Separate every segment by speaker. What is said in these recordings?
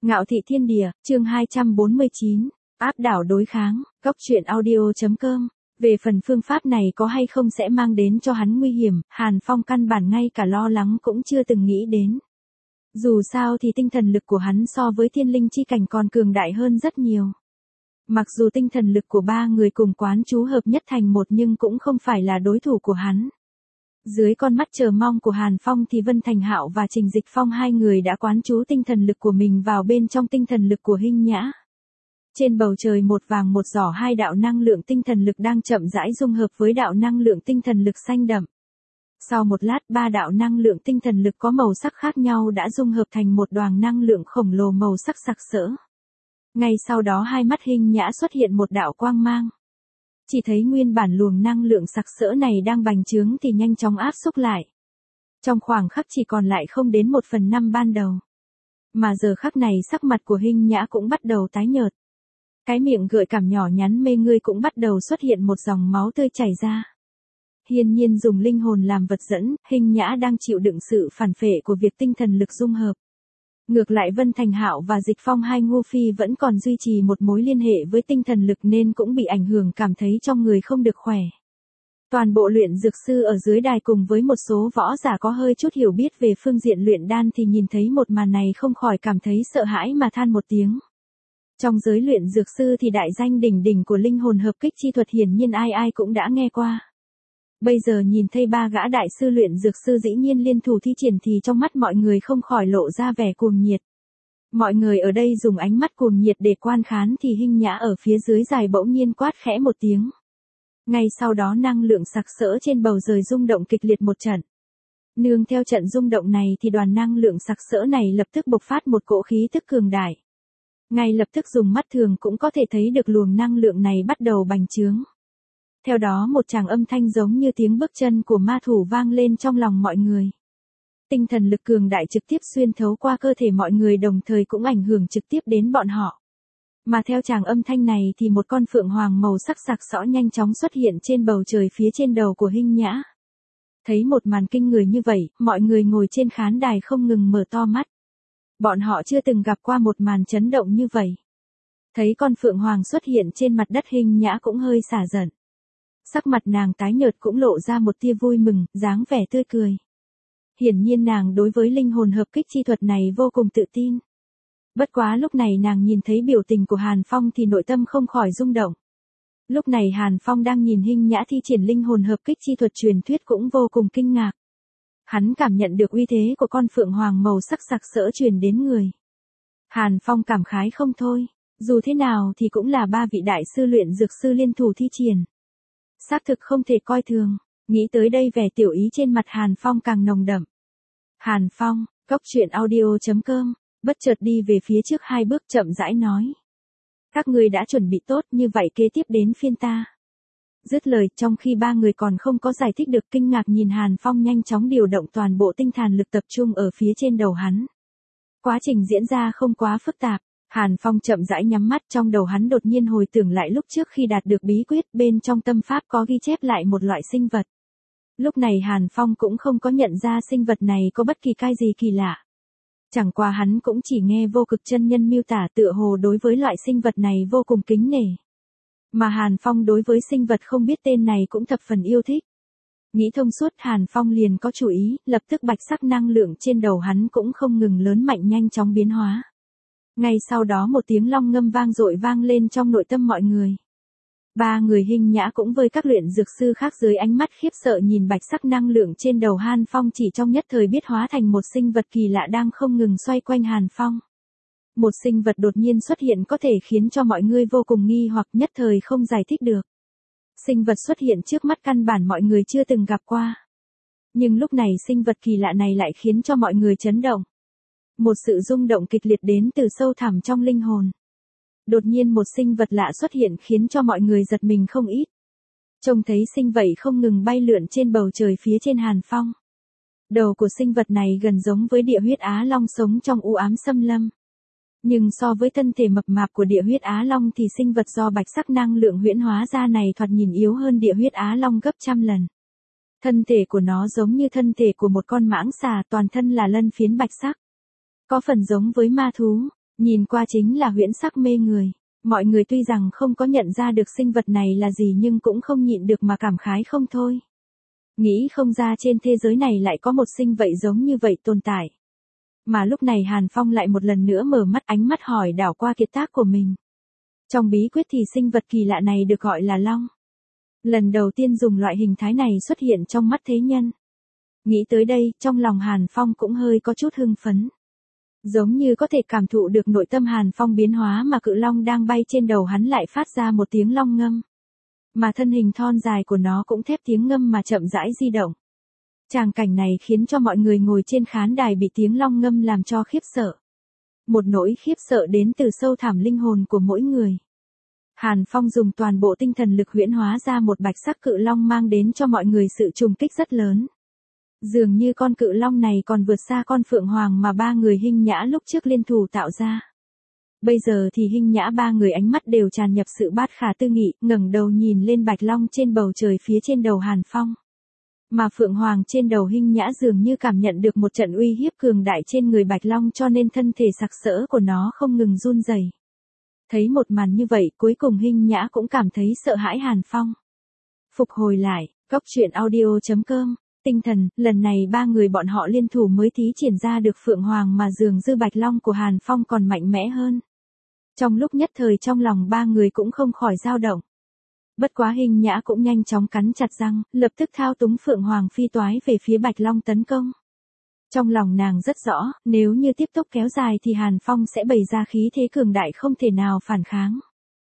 Speaker 1: Ngạo thị thiên địa, chương 249, áp đảo đối kháng, góc truyện audio.com. Về phần phương pháp này có hay không sẽ mang đến cho hắn nguy hiểm, Hàn Phong căn bản ngay cả lo lắng cũng chưa từng nghĩ đến. Dù sao thì tinh thần lực của hắn so với thiên linh chi cảnh còn cường đại hơn rất nhiều. Mặc dù tinh thần lực của ba người cùng quán chú hợp nhất thành một nhưng cũng không phải là đối thủ của hắn. Dưới con mắt chờ mong của Hàn Phong thì Vân Thành Hạo và Trình Dịch Phong hai người đã quán chú tinh thần lực của mình vào bên trong tinh thần lực của Hinh Nhã. Trên bầu trời một vàng một đỏ hai đạo năng lượng tinh thần lực đang chậm rãi dung hợp với đạo năng lượng tinh thần lực xanh đậm. Sau một lát ba đạo năng lượng tinh thần lực có màu sắc khác nhau đã dung hợp thành một đoàn năng lượng khổng lồ màu sắc sặc sỡ. Ngay sau đó hai mắt Hinh Nhã xuất hiện một đạo quang mang. Chỉ thấy nguyên bản luồng năng lượng sặc sỡ này đang bành trướng thì nhanh chóng áp xúc lại. Trong khoảng khắc chỉ còn lại không đến 1/5 ban đầu. Mà giờ khắc này sắc mặt của Hinh Nhã cũng bắt đầu tái nhợt. Cái miệng gợi cảm nhỏ nhắn mê ngươi cũng bắt đầu xuất hiện một dòng máu tươi chảy ra. Hiển nhiên dùng linh hồn làm vật dẫn, Hinh Nhã đang chịu đựng sự phản phệ của việc tinh thần lực dung hợp. Ngược lại Vân Thành Hạo và Dịch Phong hai ngu phi vẫn còn duy trì một mối liên hệ với tinh thần lực nên cũng bị ảnh hưởng cảm thấy trong người không được khỏe. Toàn bộ luyện dược sư ở dưới đài cùng với một số võ giả có hơi chút hiểu biết về phương diện luyện đan thì nhìn thấy một màn này không khỏi cảm thấy sợ hãi mà than một tiếng. Trong giới luyện dược sư thì đại danh đỉnh đỉnh của linh hồn hợp kích chi thuật hiển nhiên ai ai cũng đã nghe qua. Bây giờ nhìn thấy ba gã đại sư luyện dược sư dĩ nhiên liên thủ thi triển thì trong mắt mọi người không khỏi lộ ra vẻ cuồng nhiệt. Mọi người ở đây dùng ánh mắt cuồng nhiệt để quan khán thì Hinh Nhã ở phía dưới dài bỗng nhiên quát khẽ một tiếng. Ngay sau đó năng lượng sặc sỡ trên bầu trời rung động kịch liệt một trận. Nương theo trận rung động này thì đoàn năng lượng sặc sỡ này lập tức bộc phát một cỗ khí tức cường đại. Ngay lập tức dùng mắt thường cũng có thể thấy được luồng năng lượng này bắt đầu bành trướng. Theo đó một tràng âm thanh giống như tiếng bước chân của ma thủ vang lên trong lòng mọi người. Tinh thần lực cường đại trực tiếp xuyên thấu qua cơ thể mọi người đồng thời cũng ảnh hưởng trực tiếp đến bọn họ. Mà theo tràng âm thanh này thì một con phượng hoàng màu sắc sặc sỡ nhanh chóng xuất hiện trên bầu trời phía trên đầu của Hinh Nhã. Thấy một màn kinh người như vậy, mọi người ngồi trên khán đài không ngừng mở to mắt. Bọn họ chưa từng gặp qua một màn chấn động như vậy. Thấy con phượng hoàng xuất hiện trên mặt đất Hinh Nhã cũng hơi xả giận. Sắc mặt nàng tái nhợt cũng lộ ra một tia vui mừng, dáng vẻ tươi cười. Hiển nhiên nàng đối với linh hồn hợp kích chi thuật này vô cùng tự tin. Bất quá lúc này nàng nhìn thấy biểu tình của Hàn Phong thì nội tâm không khỏi rung động. Lúc này Hàn Phong đang nhìn Hinh Nhã thi triển linh hồn hợp kích chi thuật truyền thuyết cũng vô cùng kinh ngạc. Hắn cảm nhận được uy thế của con phượng hoàng màu sắc sặc sỡ truyền đến người. Hàn Phong cảm khái không thôi, dù thế nào thì cũng là ba vị đại sư luyện dược sư liên thủ thi triển. Xác thực không thể coi thường, nghĩ tới đây vẻ tiểu ý trên mặt Hàn Phong càng nồng đậm. Hàn Phong, góc truyện audio.com, bất chợt đi về phía trước hai bước chậm rãi nói. Các ngươi đã chuẩn bị tốt như vậy kế tiếp đến phiên ta. Dứt lời trong khi ba người còn không có giải thích được kinh ngạc nhìn Hàn Phong nhanh chóng điều động toàn bộ tinh thần lực tập trung ở phía trên đầu hắn. Quá trình diễn ra không quá phức tạp. Hàn Phong chậm rãi nhắm mắt trong đầu hắn đột nhiên hồi tưởng lại lúc trước khi đạt được bí quyết bên trong tâm pháp có ghi chép lại một loại sinh vật. Lúc này Hàn Phong cũng không có nhận ra sinh vật này có bất kỳ cái gì kỳ lạ. Chẳng qua hắn cũng chỉ nghe vô cực chân nhân miêu tả tựa hồ đối với loại sinh vật này vô cùng kính nể. Mà Hàn Phong đối với sinh vật không biết tên này cũng thập phần yêu thích. Nghĩ thông suốt Hàn Phong liền có chủ ý, lập tức bạch sắc năng lượng trên đầu hắn cũng không ngừng lớn mạnh nhanh chóng biến hóa. Ngay sau đó một tiếng long ngâm vang dội vang lên trong nội tâm mọi người. Ba người Hinh Nhã cũng với các luyện dược sư khác dưới ánh mắt khiếp sợ nhìn bạch sắc năng lượng trên đầu Hàn Phong chỉ trong nhất thời biết hóa thành một sinh vật kỳ lạ đang không ngừng xoay quanh Hàn Phong. Một sinh vật đột nhiên xuất hiện có thể khiến cho mọi người vô cùng nghi hoặc nhất thời không giải thích được. Sinh vật xuất hiện trước mắt căn bản mọi người chưa từng gặp qua. Nhưng lúc này sinh vật kỳ lạ này lại khiến cho mọi người chấn động. Một sự rung động kịch liệt đến từ sâu thẳm trong linh hồn. Đột nhiên một sinh vật lạ xuất hiện khiến cho mọi người giật mình không ít. Trông thấy sinh vậy không ngừng bay lượn trên bầu trời phía trên Hàn Phong. Đầu của sinh vật này gần giống với địa huyết Á Long sống trong u ám xâm lâm. Nhưng so với thân thể mập mạp của địa huyết Á Long thì sinh vật do bạch sắc năng lượng huyễn hóa ra này thoạt nhìn yếu hơn địa huyết Á Long gấp trăm lần. Thân thể của nó giống như thân thể của một con mãng xà toàn thân là lân phiến bạch sắc. Có phần giống với ma thú, Nhìn qua chính là huyễn sắc mê người. Mọi người tuy rằng không có nhận ra được sinh vật này là gì nhưng cũng không nhịn được mà cảm khái không thôi. Nghĩ không ra trên thế giới này lại có một sinh vậy giống như vậy tồn tại. Mà lúc này Hàn Phong lại một lần nữa mở mắt, ánh mắt hỏi đảo qua kiệt tác của mình. Trong bí quyết thì sinh vật kỳ lạ này được gọi là long. Lần đầu tiên dùng loại hình thái này xuất hiện trong mắt thế nhân. Nghĩ tới đây, trong lòng Hàn Phong cũng hơi có chút hưng phấn. Giống như có thể cảm thụ được nội tâm Hàn Phong biến hóa mà cự long đang bay trên đầu hắn lại phát ra một tiếng long ngâm. Mà thân hình thon dài của nó cũng thép tiếng ngâm mà chậm rãi di động. Tràng cảnh này khiến cho mọi người ngồi trên khán đài bị tiếng long ngâm làm cho khiếp sợ. Một nỗi khiếp sợ đến từ sâu thẳm linh hồn của mỗi người. Hàn Phong dùng toàn bộ tinh thần lực huyễn hóa ra một bạch sắc cự long mang đến cho mọi người sự trùng kích rất lớn. Dường như con cự long này còn vượt xa con phượng hoàng mà ba người Hinh Nhã lúc trước liên thủ tạo ra. Bây giờ thì Hinh Nhã ba người ánh mắt đều tràn nhập sự bát khả tư nghị, ngẩng đầu nhìn lên bạch long trên bầu trời phía trên đầu Hàn Phong. Mà phượng hoàng trên đầu Hinh Nhã dường như cảm nhận được một trận uy hiếp cường đại trên người bạch long cho nên thân thể sặc sỡ của nó không ngừng run rẩy. Thấy một màn như vậy cuối cùng Hinh Nhã cũng cảm thấy sợ hãi Hàn Phong. Phục hồi lại, Góc audio.com, tinh thần, lần này ba người bọn họ liên thủ mới thí triển ra được phượng hoàng mà dường như bạch long của Hàn Phong còn mạnh mẽ hơn. Trong lúc nhất thời trong lòng ba người cũng không khỏi dao động. Bất quá Hinh Nhã cũng nhanh chóng cắn chặt răng, lập tức thao túng phượng hoàng phi toái về phía bạch long tấn công. Trong lòng nàng rất rõ, nếu như tiếp tục kéo dài thì Hàn Phong sẽ bày ra khí thế cường đại không thể nào phản kháng.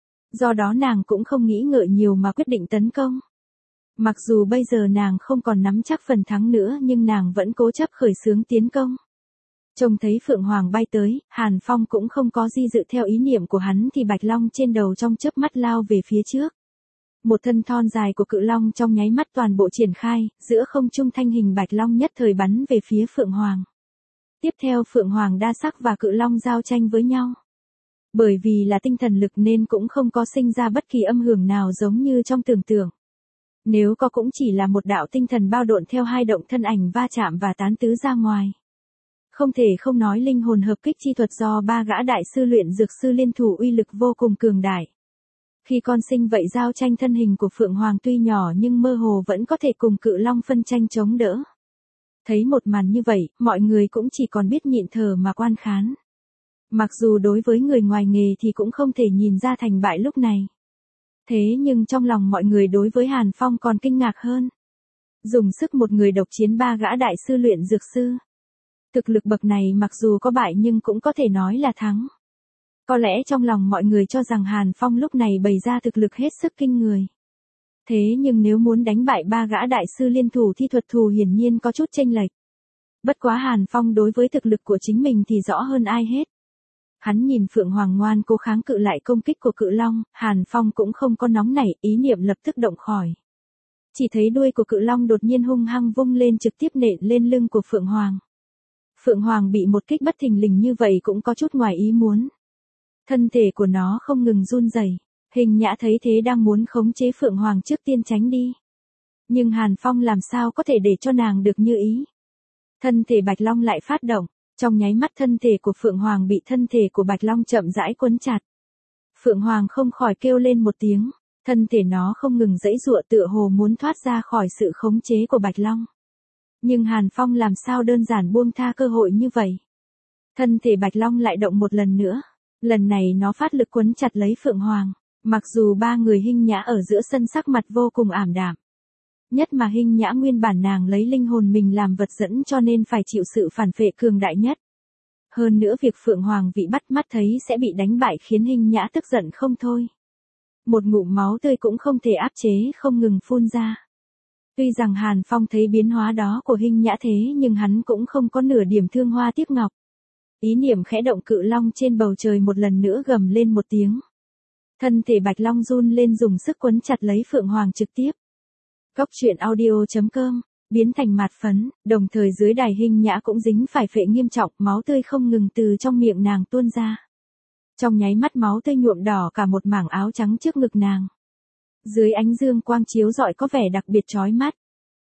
Speaker 1: Do đó nàng cũng không nghĩ ngợi nhiều mà quyết định tấn công. Mặc dù bây giờ nàng không còn nắm chắc phần thắng nữa nhưng nàng vẫn cố chấp khởi xướng tiến công. Trông thấy phượng hoàng bay tới, Hàn Phong cũng không có di dự theo ý niệm của hắn thì bạch long trên đầu trong chớp mắt lao về phía trước. Một thân thon dài của cự long trong nháy mắt toàn bộ triển khai, giữa không trung thanh hình bạch long nhất thời bắn về phía phượng hoàng. Tiếp theo phượng hoàng đa sắc và cự long giao tranh với nhau. Bởi vì là tinh thần lực nên cũng không có sinh ra bất kỳ âm hưởng nào giống như trong tưởng tượng. Nếu có cũng chỉ là một đạo tinh thần bao độn theo hai động thân ảnh va chạm và tán tứ ra ngoài. Không thể không nói linh hồn hợp kích chi thuật do ba gã đại sư luyện dược sư liên thủ uy lực vô cùng cường đại. Khi con sinh vậy giao tranh thân hình của Phượng Hoàng tuy nhỏ nhưng mơ hồ vẫn có thể cùng cự long phân tranh chống đỡ. Thấy một màn như vậy, mọi người cũng chỉ còn biết nhịn thở mà quan khán. Mặc dù đối với người ngoài nghề thì cũng không thể nhìn ra thành bại lúc này. Thế nhưng trong lòng mọi người đối với Hàn Phong còn kinh ngạc hơn. Dùng sức một người độc chiến ba gã đại sư luyện dược sư. Thực lực bậc này mặc dù có bại nhưng cũng có thể nói là thắng. Có lẽ trong lòng mọi người cho rằng Hàn Phong lúc này bày ra thực lực hết sức kinh người. Thế nhưng nếu muốn đánh bại ba gã đại sư liên thủ thi thuật thù hiển nhiên có chút chênh lệch. Bất quá Hàn Phong đối với thực lực của chính mình thì rõ hơn ai hết. Hắn nhìn Phượng Hoàng ngoan cố kháng cự lại công kích của cự long, Hàn Phong cũng không có nóng nảy, ý niệm lập tức động khỏi. Chỉ thấy đuôi của cự long đột nhiên hung hăng vung lên trực tiếp nện lên lưng của Phượng Hoàng. Phượng Hoàng bị một kích bất thình lình như vậy cũng có chút ngoài ý muốn. Thân thể của nó không ngừng run rẩy. Hình Nhã thấy thế đang muốn khống chế Phượng Hoàng trước tiên tránh đi. Nhưng Hàn Phong làm sao có thể để cho nàng được như ý. Thân thể Bạch Long lại phát động. Trong nháy mắt thân thể của Phượng Hoàng bị thân thể của Bạch Long chậm rãi quấn chặt. Phượng Hoàng không khỏi kêu lên một tiếng. Thân thể nó không ngừng giãy giụa tựa hồ muốn thoát ra khỏi sự khống chế của Bạch Long. Nhưng Hàn Phong làm sao đơn giản buông tha cơ hội như vậy. Thân thể Bạch Long lại động một lần nữa. Lần này nó phát lực quấn chặt lấy Phượng Hoàng. Mặc dù ba người Hinh Nhã ở giữa sân sắc mặt vô cùng ảm đạm. Nhất mà Hinh Nhã nguyên bản nàng lấy linh hồn mình làm vật dẫn cho nên phải chịu sự phản phệ cường đại nhất. Hơn nữa việc Phượng Hoàng bị bắt mắt thấy sẽ bị đánh bại khiến Hinh Nhã tức giận không thôi. Một ngụm máu tươi cũng không thể áp chế không ngừng phun ra. Tuy rằng Hàn Phong thấy biến hóa đó của Hinh Nhã thế nhưng hắn cũng không có nửa điểm thương hoa tiếc ngọc. Ý niệm khẽ động cự long trên bầu trời một lần nữa gầm lên một tiếng. Thân thể Bạch Long run lên dùng sức quấn chặt lấy Phượng Hoàng trực tiếp. Góc audio.com, biến thành mạt phấn, đồng thời dưới đài Hinh Nhã cũng dính phải phệ nghiêm trọng, máu tươi không ngừng từ trong miệng nàng tuôn ra. Trong nháy mắt máu tươi nhuộm đỏ cả một mảng áo trắng trước ngực nàng. Dưới ánh dương quang chiếu rọi có vẻ đặc biệt chói mắt.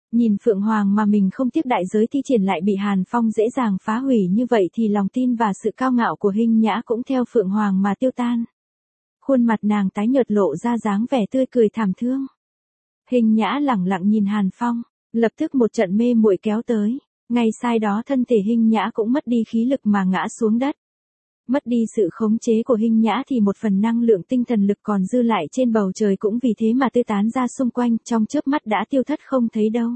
Speaker 1: Nhìn Phượng Hoàng mà mình không tiếc đại giới thi triển lại bị Hàn Phong dễ dàng phá hủy như vậy thì lòng tin và sự cao ngạo của Hinh Nhã cũng theo Phượng Hoàng mà tiêu tan. Khuôn mặt nàng tái nhợt lộ ra dáng vẻ tươi cười thảm thương. Hinh Nhã lẳng lặng nhìn Hàn Phong, lập tức một trận mê muội kéo tới, ngay sai đó thân thể Hinh Nhã cũng mất đi khí lực mà ngã xuống đất. Mất đi sự khống chế của Hinh Nhã thì một phần năng lượng tinh thần lực còn dư lại trên bầu trời cũng vì thế mà tiêu tán ra xung quanh, trong chớp mắt đã tiêu thất không thấy đâu.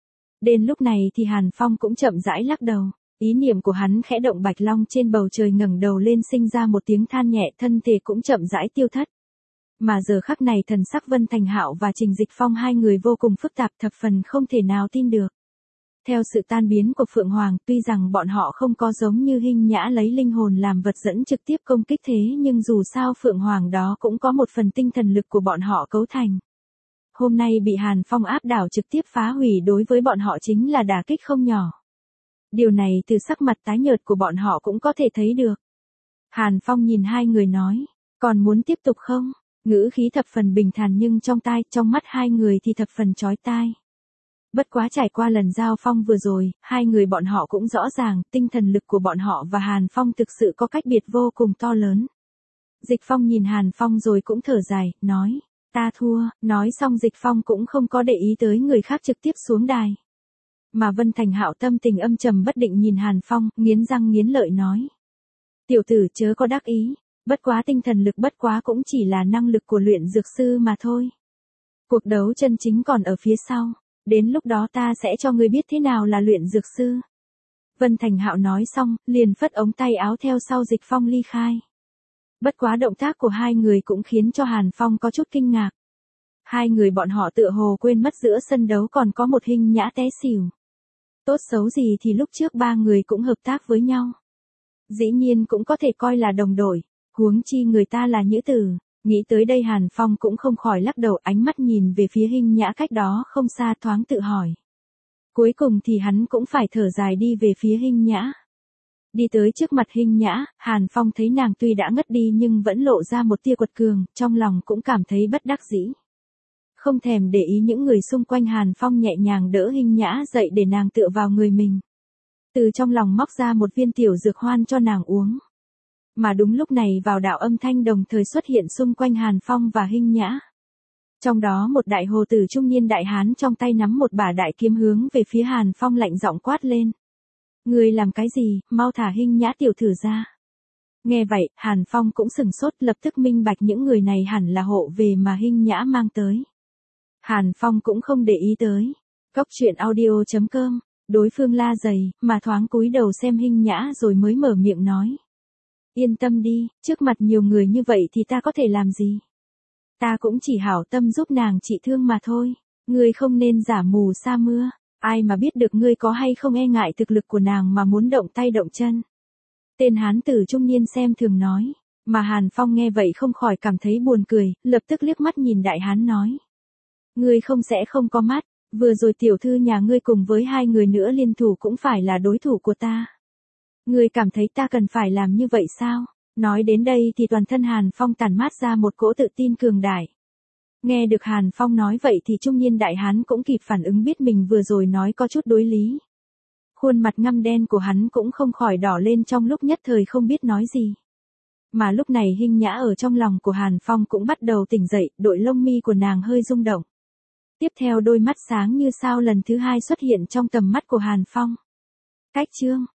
Speaker 1: Đến lúc này thì Hàn Phong cũng chậm rãi lắc đầu, ý niệm của hắn khẽ động, bạch long trên bầu trời ngẩng đầu lên sinh ra một tiếng than nhẹ, thân thể cũng chậm rãi tiêu thất. Mà giờ khắc này thần sắc Vân Thành Hạo và Trình Dịch Phong hai người vô cùng phức tạp, thập phần không thể nào tin được. Theo sự tan biến của Phượng Hoàng, tuy rằng bọn họ không có giống như Hinh Nhã lấy linh hồn làm vật dẫn trực tiếp công kích thế nhưng dù sao Phượng Hoàng đó cũng có một phần tinh thần lực của bọn họ cấu thành. Hôm nay bị Hàn Phong áp đảo trực tiếp phá hủy đối với bọn họ chính là đả kích không nhỏ. Điều này từ sắc mặt tái nhợt của bọn họ cũng có thể thấy được. Hàn Phong nhìn hai người nói, còn muốn tiếp tục không? Ngữ khí thập phần bình thản nhưng trong mắt hai người thì thập phần chói tai. Bất quá trải qua lần giao phong vừa rồi, hai người bọn họ cũng rõ ràng, tinh thần lực của bọn họ và Hàn Phong thực sự có cách biệt vô cùng to lớn. Dịch Phong nhìn Hàn Phong rồi cũng thở dài, nói, ta thua, nói xong Dịch Phong cũng không có để ý tới người khác trực tiếp xuống đài. Mà Vân Thành Hạo tâm tình âm trầm bất định nhìn Hàn Phong, nghiến răng nghiến lợi nói. Tiểu tử chớ có đắc ý, bất quá tinh thần lực bất quá cũng chỉ là năng lực của luyện dược sư mà thôi. Cuộc đấu chân chính còn ở phía sau. Đến lúc đó ta sẽ cho ngươi biết thế nào là luyện dược sư. Vân Thành Hạo nói xong, liền phất ống tay áo theo sau Dịch Phong ly khai. Bất quá động tác của hai người cũng khiến cho Hàn Phong có chút kinh ngạc. Hai người bọn họ tựa hồ quên mất giữa sân đấu còn có một Hinh Nhã té xỉu. Tốt xấu gì thì lúc trước ba người cũng hợp tác với nhau. Dĩ nhiên cũng có thể coi là đồng đội, huống chi người ta là nữ tử. Nghĩ tới đây Hàn Phong cũng không khỏi lắc đầu, ánh mắt nhìn về phía Hinh Nhã cách đó không xa, thoáng tự hỏi. Cuối cùng thì hắn cũng phải thở dài đi về phía Hinh Nhã. Đi tới trước mặt Hinh Nhã, Hàn Phong thấy nàng tuy đã ngất đi nhưng vẫn lộ ra một tia quật cường, trong lòng cũng cảm thấy bất đắc dĩ. Không thèm để ý những người xung quanh, Hàn Phong nhẹ nhàng đỡ Hinh Nhã dậy để nàng tựa vào người mình. Từ trong lòng móc ra một viên tiểu dược hoan cho nàng uống. Mà đúng lúc này vào đạo âm thanh đồng thời xuất hiện xung quanh Hàn Phong và Hinh Nhã. Trong đó một đại hồ tử trung niên đại hán trong tay nắm một bả đại kiếm hướng về phía Hàn Phong lạnh giọng quát lên. Ngươi làm cái gì, mau thả Hinh Nhã tiểu thử ra. Nghe vậy, Hàn Phong cũng sừng sốt, lập tức minh bạch những người này hẳn là hộ về mà Hinh Nhã mang tới. Hàn Phong cũng không để ý tới. Cóc truyện audio.com, đối phương la dày, mà thoáng cúi đầu xem Hinh Nhã rồi mới mở miệng nói. Yên tâm đi, trước mặt nhiều người như vậy thì ta có thể làm gì? Ta cũng chỉ hảo tâm giúp nàng trị thương mà thôi. Ngươi không nên giả mù sa mưa. Ai mà biết được ngươi có hay không e ngại thực lực của nàng mà muốn động tay động chân. Tên hán tử trung niên xem thường nói. Mà Hàn Phong nghe vậy không khỏi cảm thấy buồn cười, lập tức liếc mắt nhìn đại hán nói. Ngươi không sẽ không có mắt, vừa rồi tiểu thư nhà ngươi cùng với hai người nữa liên thủ cũng phải là đối thủ của ta. Ngươi cảm thấy ta cần phải làm như vậy sao? Nói đến đây thì toàn thân Hàn Phong tản mát ra một cỗ tự tin cường đại. Nghe được Hàn Phong nói vậy thì trung niên đại hán cũng kịp phản ứng, biết mình vừa rồi nói có chút đối lý. Khuôn mặt ngăm đen của hắn cũng không khỏi đỏ lên, trong lúc nhất thời không biết nói gì. Mà lúc này Hinh Nhã ở trong lòng của Hàn Phong cũng bắt đầu tỉnh dậy, đội lông mi của nàng hơi rung động. Tiếp theo đôi mắt sáng như sao lần thứ hai xuất hiện trong tầm mắt của Hàn Phong. Cách chương